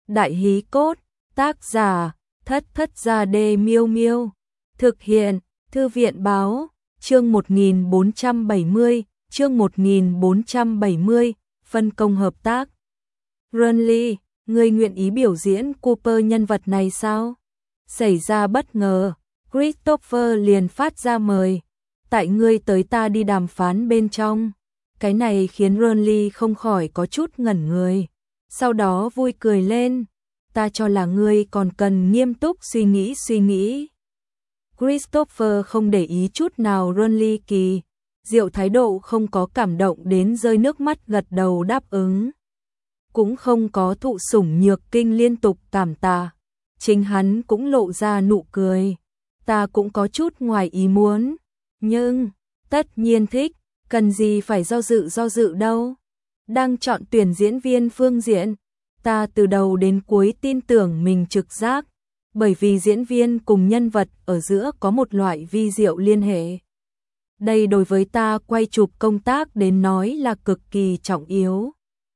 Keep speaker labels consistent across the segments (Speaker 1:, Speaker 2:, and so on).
Speaker 1: Đại hí cốt, tác giả, Thất Thất Gia Đê Miêu Miêu. Thực hiện, Thư viện báo, chương 1470, chương 1470, phân công hợp tác. Renly, ngươi nguyện ý biểu diễn Cooper nhân vật này sao? Xảy ra bất ngờ, Christopher liền phát ra mời. Tại ngươi tới ta đi đàm phán bên trong. Cái này khiến Renly không khỏi có chút ngẩn người. Sau đó vui cười lên. Ta cho là ngươi còn cần nghiêm túc suy nghĩ. Christopher không để ý chút nào Renly kỳ diệu thái độ, không có cảm động đến rơi nước mắt, gật đầu đáp ứng. Cũng không có thụ sủng nhược kinh liên tục cảm tạ. Chính hắn cũng lộ ra nụ cười. Ta cũng có chút ngoài ý muốn. Nhưng, tất nhiên thích, cần gì phải do dự đâu. Đang chọn tuyển diễn viên phương diện, ta từ đầu đến cuối tin tưởng mình trực giác, bởi vì diễn viên cùng nhân vật ở giữa có một loại vi diệu liên hệ. Đây đối với ta quay chụp công tác đến nói là cực kỳ trọng yếu.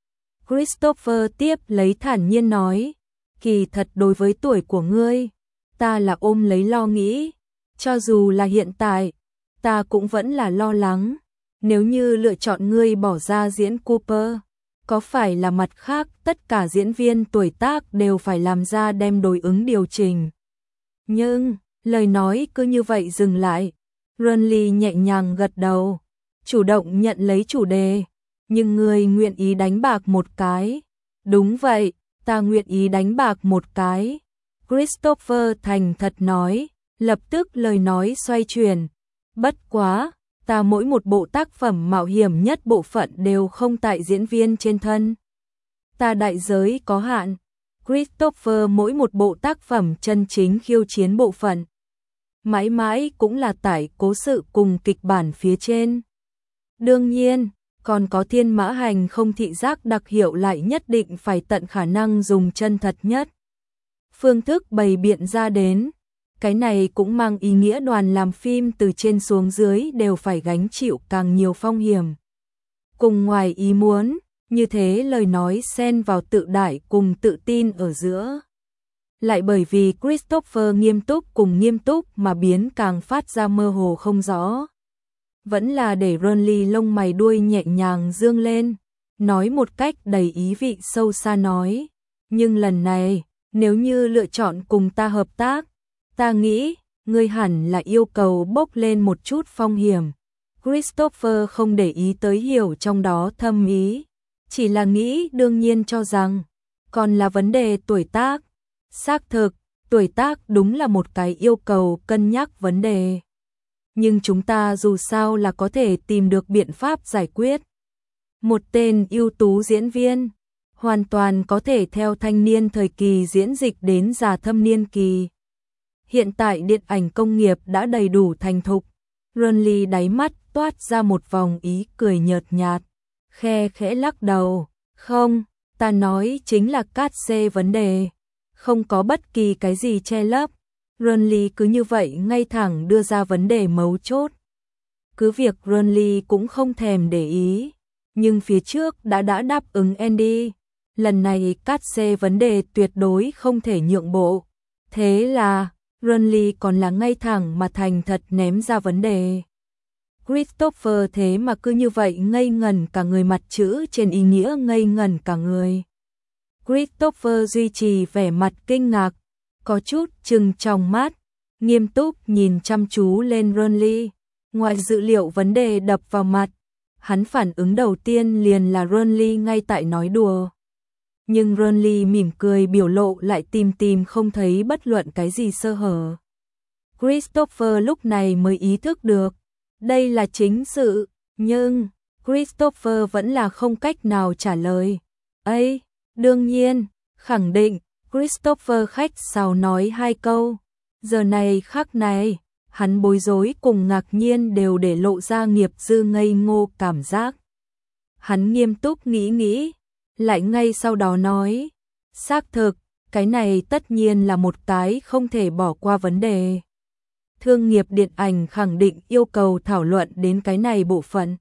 Speaker 1: Christopher tiếp lấy thản nhiên nói, kỳ thật đối với tuổi của ngươi, ta là ôm lấy lo nghĩ, cho dù là hiện tại, ta cũng vẫn là lo lắng, nếu như lựa chọn ngươi bỏ ra diễn Cooper, có phải là mặt khác tất cả diễn viên tuổi tác đều phải làm ra đem đối ứng điều chỉnh. Nhưng, lời nói cứ như vậy dừng lại, Renly nhẹ nhàng gật đầu, chủ động nhận lấy chủ đề, nhưng ngươi nguyện ý đánh bạc một cái. Đúng vậy, ta nguyện ý đánh bạc một cái. Christopher thành thật nói, lập tức lời nói xoay chuyển. Bất quá, ta mỗi một bộ tác phẩm mạo hiểm nhất bộ phận đều không tại diễn viên trên thân. Ta đại giới có hạn. Christopher mỗi một bộ tác phẩm chân chính khiêu chiến bộ phận. Mãi mãi cũng là tải cố sự cùng kịch bản phía trên. Đương nhiên, còn có thiên mã hành không thị giác đặc hiệu lại nhất định phải tận khả năng dùng chân thật nhất phương thức bày biện ra đến. Cái này cũng mang ý nghĩa đoàn làm phim từ trên xuống dưới đều phải gánh chịu càng nhiều phong hiểm. Cùng ngoài ý muốn, như thế lời nói xen vào tự đại cùng tự tin ở giữa. Lại bởi vì Christopher nghiêm túc mà biến càng phát ra mơ hồ không rõ. Vẫn là để Renly lông mày đuôi nhẹ nhàng dương lên, nói một cách đầy ý vị sâu xa nói. Nhưng lần này, nếu như lựa chọn cùng ta hợp tác, ta nghĩ, ngươi hẳn là yêu cầu bốc lên một chút phong hiểm. Christopher không để ý tới hiểu trong đó thâm ý, chỉ là nghĩ đương nhiên cho rằng, còn là vấn đề tuổi tác. Xác thực, tuổi tác đúng là một cái yêu cầu cân nhắc vấn đề. Nhưng chúng ta dù sao là có thể tìm được biện pháp giải quyết. Một tên ưu tú diễn viên, hoàn toàn có thể theo thanh niên thời kỳ diễn dịch đến già thâm niên kỳ. Hiện tại điện ảnh công nghiệp đã đầy đủ thành thục. Renly đáy mắt toát ra một vòng ý cười nhợt nhạt, khe khẽ lắc đầu. Không, ta nói chính là cát xê vấn đề. Không có bất kỳ cái gì che lấp. Renly cứ như vậy ngay thẳng đưa ra vấn đề mấu chốt. Cứ việc Renly cũng không thèm để ý, nhưng phía trước đã đáp ứng Andy. Lần này cát xê vấn đề tuyệt đối không thể nhượng bộ. Thế là, Renly còn là ngay thẳng mà thành thật ném ra vấn đề. Christopher thế mà cứ như vậy ngây ngẩn cả người, mặt chữ trên ý nghĩa ngây ngẩn cả người. Christopher duy trì vẻ mặt kinh ngạc, có chút trừng trong mắt, nghiêm túc nhìn chăm chú lên Renly. Ngoài dự liệu vấn đề đập vào mặt, hắn phản ứng đầu tiên liền là Renly ngay tại nói đùa. Nhưng Renly mỉm cười biểu lộ lại tìm không thấy bất luận cái gì sơ hở. Christopher lúc này mới ý thức được, đây là chính sự, nhưng Christopher vẫn là không cách nào trả lời. Ấy, đương nhiên, khẳng định, Christopher khách sáo nói hai câu. Giờ này khắc này, hắn bối rối cùng ngạc nhiên đều để lộ ra nghiệp dư ngây ngô cảm giác. Hắn nghiêm túc nghĩ, lại ngay sau đó nói, xác thực, cái này tất nhiên là một cái không thể bỏ qua vấn đề. Thương nghiệp điện ảnh khẳng định yêu cầu thảo luận đến cái này bộ phận.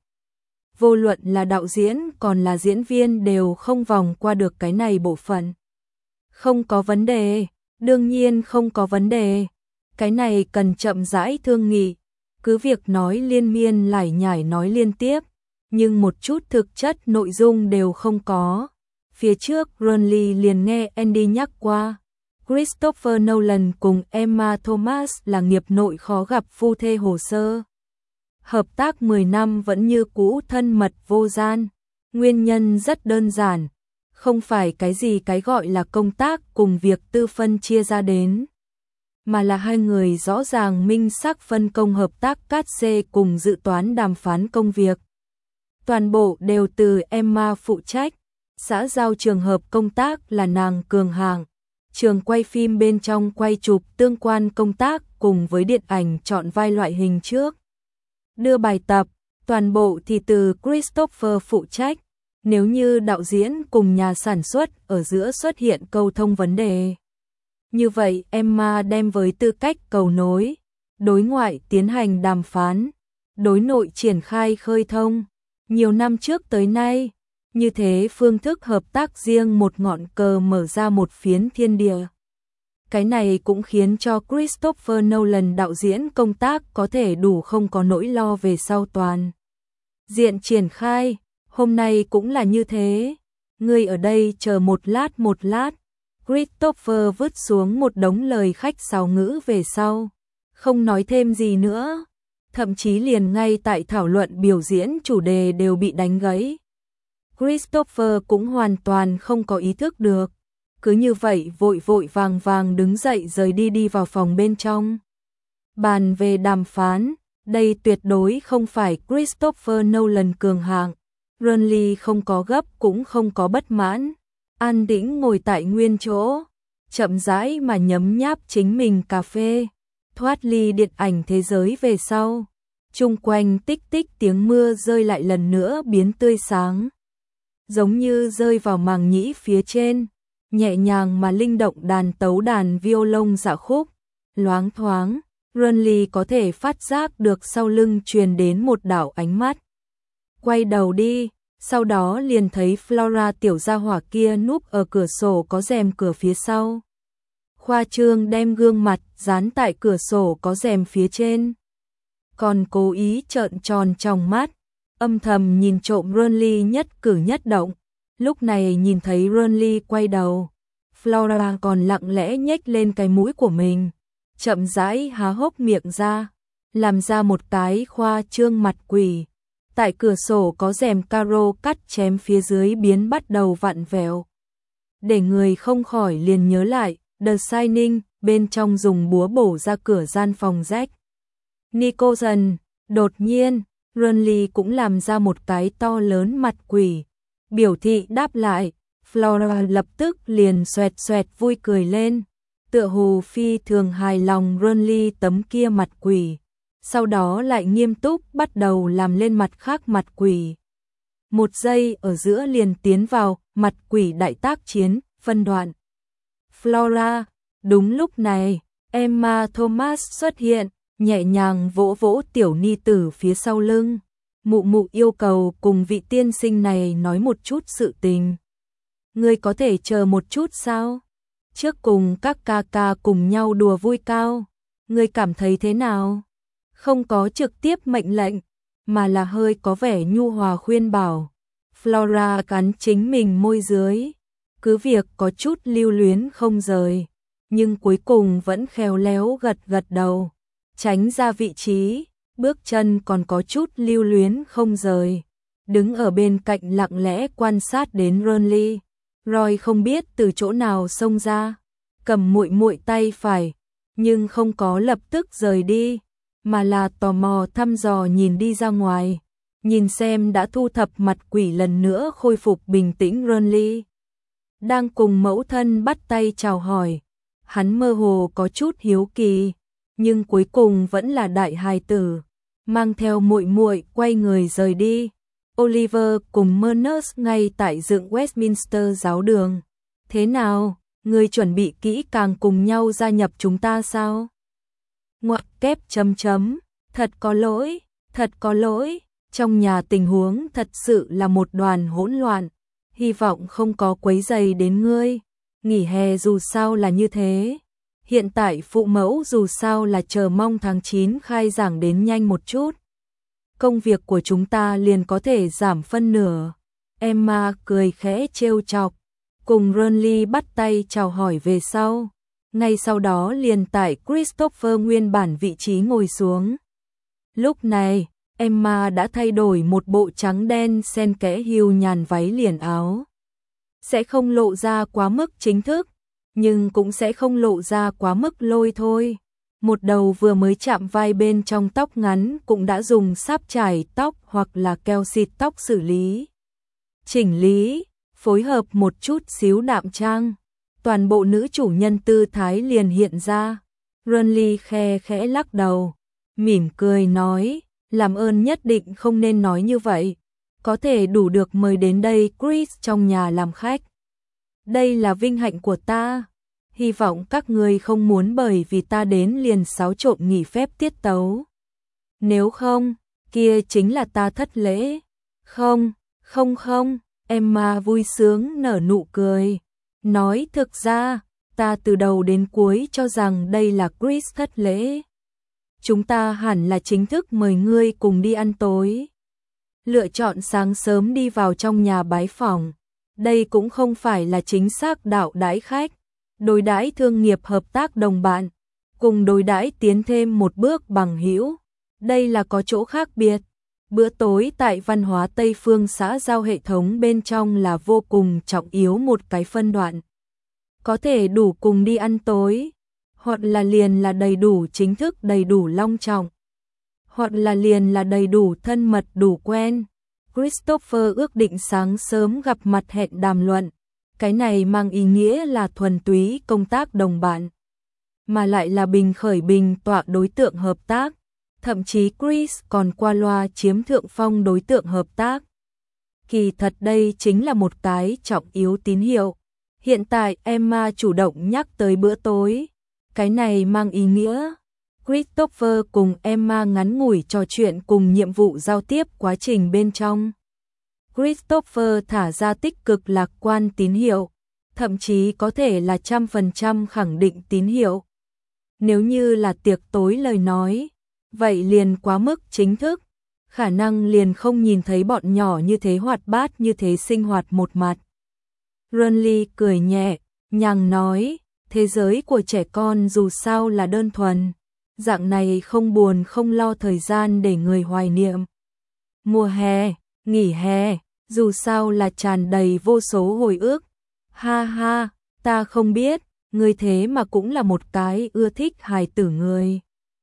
Speaker 1: Vô luận là đạo diễn còn là diễn viên đều không vòng qua được cái này bộ phận. Không có vấn đề, đương nhiên không có vấn đề. Cái này cần chậm rãi thương nghị, cứ việc nói liên miên lải nhải nói liên tiếp, nhưng một chút thực chất nội dung đều không có. Phía trước Ronly liền nghe Andy nhắc qua, Christopher Nolan cùng Emma Thomas là nghiệp nội khó gặp phu thê hồ sơ. Hợp tác 10 năm vẫn như cũ thân mật vô gian, nguyên nhân rất đơn giản, không phải cái gì cái gọi là công tác cùng việc tư phân chia ra đến, mà là hai người rõ ràng minh xác phân công hợp tác cát xê cùng dự toán đàm phán công việc. Toàn bộ đều từ Emma phụ trách, xã giao trường hợp công tác là nàng cường hạng, trường quay phim bên trong quay chụp tương quan công tác cùng với điện ảnh chọn vai loại hình trước. Đưa bài tập, toàn bộ thì từ Christopher phụ trách, nếu như đạo diễn cùng nhà sản xuất ở giữa xuất hiện câu thông vấn đề. Như vậy Emma đem với tư cách cầu nối, đối ngoại tiến hành đàm phán, đối nội triển khai khơi thông. Nhiều năm trước tới nay, như thế phương thức hợp tác riêng một ngọn cờ mở ra một phiến thiên địa. Cái này cũng khiến cho Christopher Nolan đạo diễn công tác có thể đủ không có nỗi lo về sau toàn diện triển khai, hôm nay cũng là như thế. Ngươi ở đây chờ một lát. Christopher vứt xuống một đống lời khách sáo ngữ về sau, không nói thêm gì nữa, thậm chí liền ngay tại thảo luận biểu diễn chủ đề đều bị đánh gãy. Christopher cũng hoàn toàn không có ý thức được, cứ như vậy vội vàng đứng dậy rời đi vào phòng bên trong. Bàn về đàm phán, đây tuyệt đối không phải Christopher Nolan cường hạng. Ronly không có gấp cũng không có bất mãn, an tĩnh ngồi tại nguyên chỗ, chậm rãi mà nhấm nháp chính mình cà phê, thoát ly điện ảnh thế giới về sau. Chung quanh tích tiếng mưa rơi lại lần nữa biến tươi sáng, giống như rơi vào màng nhĩ phía trên, nhẹ nhàng mà linh động đàn tấu đàn violon dạ khúc, loáng thoáng, Ronly có thể phát giác được sau lưng truyền đến một đạo ánh mắt. Quay đầu đi, sau đó liền thấy Flora tiểu gia hỏa kia núp ở cửa sổ có rèm cửa phía sau. Khoa trương đem gương mặt dán tại cửa sổ có rèm phía trên, còn cố ý trợn tròn tròng mắt, âm thầm nhìn trộm Ronly nhất cử nhất động. Lúc này nhìn thấy Ronly quay đầu, Flora còn lặng lẽ nhếch lên cái mũi của mình, chậm rãi há hốc miệng ra, làm ra một cái khoa trương mặt quỷ. Tại cửa sổ có rèm caro cắt chém phía dưới biến bắt đầu vặn vẹo, để người không khỏi liền nhớ lại The Shining, bên trong dùng búa bổ ra cửa gian phòng rách. Nicholson, đột nhiên, Ronly cũng làm ra một cái to lớn mặt quỷ, biểu thị đáp lại. Flora lập tức liền xoẹt vui cười lên, tựa hồ phi thường hài lòng Ronly tấm kia mặt quỷ. Sau đó lại nghiêm túc bắt đầu làm lên mặt khác mặt quỷ. Một giây ở giữa liền tiến vào mặt quỷ đại tác chiến, phân đoạn. Flora, đúng lúc này, Emma Thomas xuất hiện, nhẹ nhàng vỗ vỗ tiểu ni tử phía sau lưng. Mụ yêu cầu cùng vị tiên sinh này nói một chút sự tình. Ngươi có thể chờ một chút sao? Trước cùng các ca ca cùng nhau đùa vui cao, ngươi cảm thấy thế nào? Không có trực tiếp mệnh lệnh, mà là hơi có vẻ nhu hòa khuyên bảo. Flora cắn chính mình môi dưới, cứ việc có chút lưu luyến không rời, nhưng cuối cùng vẫn khéo léo gật đầu, tránh ra vị trí, bước chân còn có chút lưu luyến không rời, đứng ở bên cạnh lặng lẽ quan sát đến Ronly. Roy không biết từ chỗ nào xông ra, cầm muội tay phải, nhưng không có lập tức rời đi, mà là tò mò thăm dò nhìn đi ra ngoài, nhìn xem đã thu thập mặt quỷ lần nữa khôi phục bình tĩnh Ronly. Đang cùng mẫu thân bắt tay chào hỏi, hắn mơ hồ có chút hiếu kỳ, nhưng cuối cùng vẫn là đại hài tử, mang theo muội quay người rời đi. Oliver cùng Murnus ngay tại dựng Westminster giáo đường. Thế nào, ngươi chuẩn bị kỹ càng cùng nhau gia nhập chúng ta sao? Ngoặc kép chấm, thật có lỗi, trong nhà tình huống thật sự là một đoàn hỗn loạn, hy vọng không có quấy rầy đến ngươi. Nghỉ hè dù sao là như thế. Hiện tại phụ mẫu dù sao là chờ mong tháng 9 khai giảng đến nhanh một chút. Công việc của chúng ta liền có thể giảm phân nửa. Emma cười khẽ trêu chọc, cùng Ronly bắt tay chào hỏi về sau. Ngay sau đó liền tại Christopher nguyên bản vị trí ngồi xuống. Lúc này, Emma đã thay đổi một bộ trắng đen xen kẽ hưu nhàn váy liền áo. Sẽ không lộ ra quá mức chính thức, nhưng cũng sẽ không lộ ra quá mức lôi thôi. Một đầu vừa mới chạm vai bên trong tóc ngắn cũng đã dùng sáp chải tóc hoặc là keo xịt tóc xử lý. Chỉnh lý, phối hợp một chút xíu đạm trang. Toàn bộ nữ chủ nhân tư thái liền hiện ra. Ronly khe khẽ lắc đầu, mỉm cười nói, làm ơn nhất định không nên nói như vậy. Có thể đủ được mời đến đây Chris trong nhà làm khách. Đây là vinh hạnh của ta. Hy vọng các người không muốn bởi vì ta đến liền xáo trộn nghỉ phép tiết tấu. Nếu không, kia chính là ta thất lễ. Không, Emma vui sướng nở nụ cười. Nói thực ra, ta từ đầu đến cuối cho rằng đây là Chris thất lễ. Chúng ta hẳn là chính thức mời ngươi cùng đi ăn tối. Lựa chọn sáng sớm đi vào trong nhà bái phỏng. Đây cũng không phải là chính xác đạo đãi khách. Đối đãi thương nghiệp hợp tác đồng bạn, cùng đối đãi tiến thêm một bước bằng hữu. Đây là có chỗ khác biệt. Bữa tối tại văn hóa Tây phương xã giao hệ thống bên trong là vô cùng trọng yếu một cái phân đoạn. Có thể đủ cùng đi ăn tối, hoặc là liền là đầy đủ chính thức đầy đủ long trọng, hoặc là liền là đầy đủ thân mật đủ quen. Christopher ước định sáng sớm gặp mặt hẹn đàm luận. Cái này mang ý nghĩa là thuần túy công tác đồng bạn, mà lại là bình khởi bình tọa đối tượng hợp tác. Thậm chí Chris còn qua loa chiếm thượng phong đối tượng hợp tác. Kỳ thật đây chính là một cái trọng yếu tín hiệu. Hiện tại Emma chủ động nhắc tới bữa tối. Cái này mang ý nghĩa Christopher cùng Emma ngắn ngủi trò chuyện cùng nhiệm vụ giao tiếp quá trình bên trong. Christopher thả ra tích cực lạc quan tín hiệu, thậm chí có thể là 100% khẳng định tín hiệu. Nếu như là tiệc tối lời nói, vậy liền quá mức chính thức, khả năng liền không nhìn thấy bọn nhỏ như thế hoạt bát như thế sinh hoạt một mặt. Ronly cười nhẹ, nhàng nói, thế giới của trẻ con dù sao là đơn thuần, dạng này không buồn không lo thời gian để người hoài niệm. Mùa hè, nghỉ hè, dù sao là tràn đầy vô số hồi ức. Ha ha, ta không biết, ngươi thế mà cũng là một cái ưa thích hài tử người.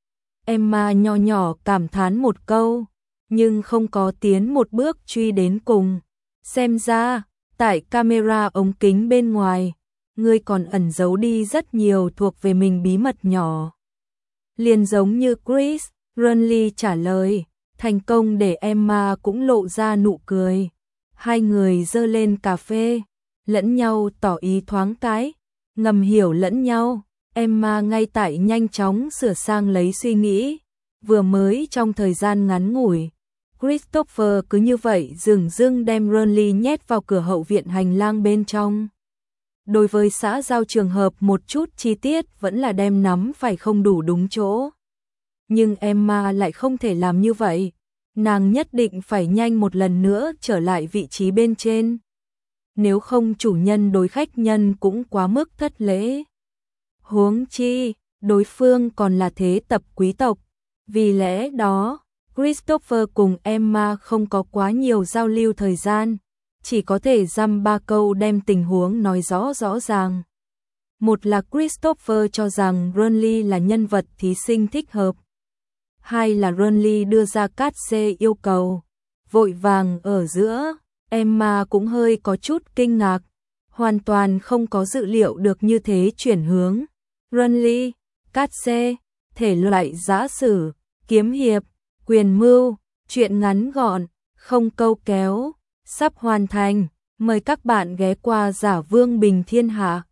Speaker 1: Emma nho nhỏ cảm thán một câu, nhưng không có tiến một bước truy đến cùng. Xem ra, tại camera ống kính bên ngoài, ngươi còn ẩn giấu đi rất nhiều thuộc về mình bí mật nhỏ. Liền giống như Chris, Ronly trả lời, thành công để Emma cũng lộ ra nụ cười. Hai người dơ lên cà phê, lẫn nhau tỏ ý thoáng cái, ngầm hiểu lẫn nhau. Emma ngay tại nhanh chóng sửa sang lấy suy nghĩ. Vừa mới trong thời gian ngắn ngủi, Christopher cứ như vậy dửng dưng đem Ronly nhét vào cửa hậu viện hành lang bên trong. Đối với xã giao trường hợp một chút chi tiết vẫn là đem nắm phải không đủ đúng chỗ. Nhưng Emma lại không thể làm như vậy. Nàng nhất định phải nhanh một lần nữa trở lại vị trí bên trên. Nếu không chủ nhân đối khách nhân cũng quá mức thất lễ. Huống chi, đối phương còn là thế tập quý tộc. Vì lẽ đó, Christopher cùng Emma không có quá nhiều giao lưu thời gian, chỉ có thể dăm ba câu đem tình huống nói rõ ràng. Một là Christopher cho rằng Ronly là nhân vật thí sinh thích hợp. Hai là Ronly đưa ra cát xê yêu cầu. Vội vàng ở giữa, Emma cũng hơi có chút kinh ngạc, hoàn toàn không có dự liệu được như thế chuyển hướng. Ronly, cát xê, thể loại giã sử, kiếm hiệp, quyền mưu, chuyện ngắn gọn, không câu kéo, sắp hoàn thành. Mời các bạn ghé qua Giả Vương Bình Thiên Hạ.